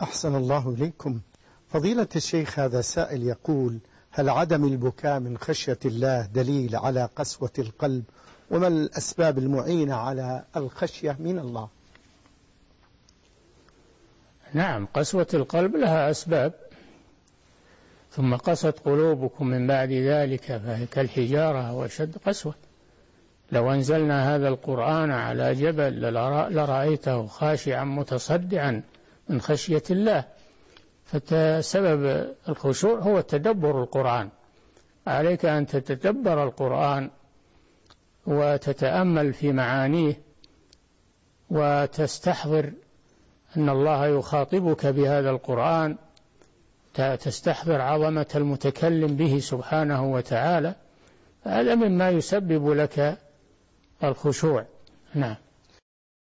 أحسن الله إليكم. فضيلة الشيخ، هذا سائل يقول: هل عدم البكاء من خشية الله دليل على قسوة القلب؟ وما الأسباب المعينة على الخشية من الله؟ نعم، قسوة القلب لها أسباب. ثم قست قلوبكم من بعد ذلك فهي كالحجارة وأشد قسوة. لو أنزلنا هذا القرآن على جبل لرأيته خاشعا متصدعا من خشية الله. فسبب الخشوع هو تدبر القرآن. عليك أن تتدبر القرآن وتتأمل في معانيه وتستحضر أن الله يخاطبك بهذا القرآن، تستحضر عظمة المتكلم به سبحانه وتعالى. هذا مما يسبب لك الخشوع. نعم.